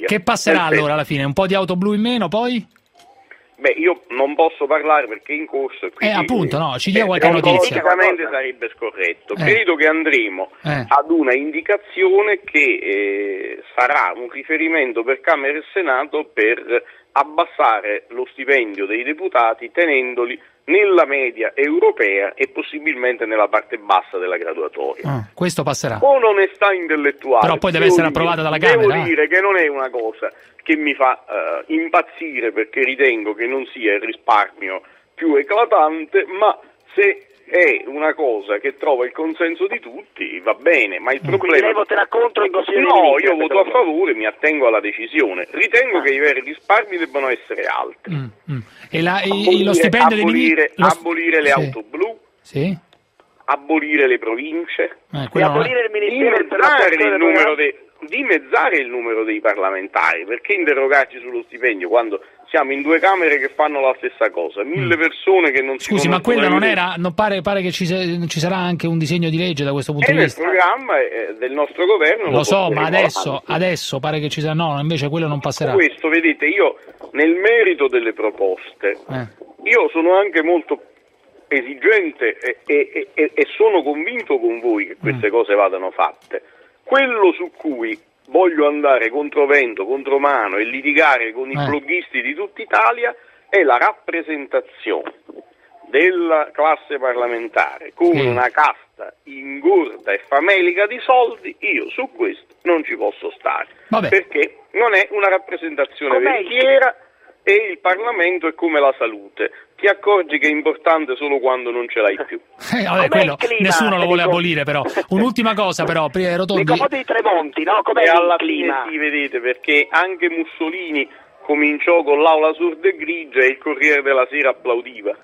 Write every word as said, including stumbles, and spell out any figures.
che passerà Perfetto. allora alla fine? Un po' di auto blu in meno, poi? Beh, io non posso parlare perché è in corso. Eh, appunto, no, ci dia eh, qualche notizia. Politicamente sarebbe scorretto. Eh. Credo che andremo Eh. ad una indicazione che eh, sarà un riferimento per Camera e Senato per abbassare lo stipendio dei deputati tenendoli nella media europea e possibilmente nella parte bassa della graduatoria. Ah, questo passerà. Con onestà intellettuale. Però poi deve devo essere dire- approvata dalla Devo Camera, eh. dire che non è una cosa che mi fa eh, impazzire, perché ritengo che non sia il risparmio più eclatante, ma se è una cosa che trova il consenso di tutti va bene, ma il Quindi problema... lei voterà contro il Consiglio dei No, Ministri, io voto a secondo me. favore, mi attengo alla decisione. Ritengo Ah. che i veri risparmi debbano essere altri. Mm, mm. E, la, e- Abolire, lo stipendio dei abolire, ministri... lo st- abolire le sì. auto blu, Sì? abolire le province, Eh, E quello non è- abolire il Ministero per dimezzare l'attuazione il numero delle- dei dimezzare il numero dei parlamentari. Perché interrogarci sullo stipendio quando siamo in due camere che fanno la stessa cosa, mille persone che non si Scusi, ma conoscono quello non nemmeno. era... Non pare, pare che ci, se- ci sarà anche un disegno di legge da questo punto È di nel vista? programma eh, del nostro governo. Lo so, porteremo ma adesso, avanti. adesso pare che ci sarà... No, invece quello non passerà. Questo, vedete, io nel merito delle proposte, Eh. io sono anche molto esigente e, e- e- e sono convinto con voi che queste cose vadano fatte. Quello su cui voglio andare controvento, contromano e litigare con i Eh. bloghisti di tutta Italia è la rappresentazione della classe parlamentare con Sì. una casta ingorda e famelica di soldi. Io su questo non ci posso stare, Vabbè. perché non è una rappresentazione Com'è il- veritiera e il Parlamento è come la salute, ti accorgi che è importante solo quando non ce l'hai più. Eh, vabbè, Com'è quello, il clima, nessuno lo vuole Enrico? abolire, però. Un'ultima cosa, però, prima Nei Rotondi... confronti di Tremonti, no? Com'è E il alla clima? fine sì, vedete, perché anche Mussolini cominciò con l'Aula sorda e grigia e il Corriere della Sera applaudiva.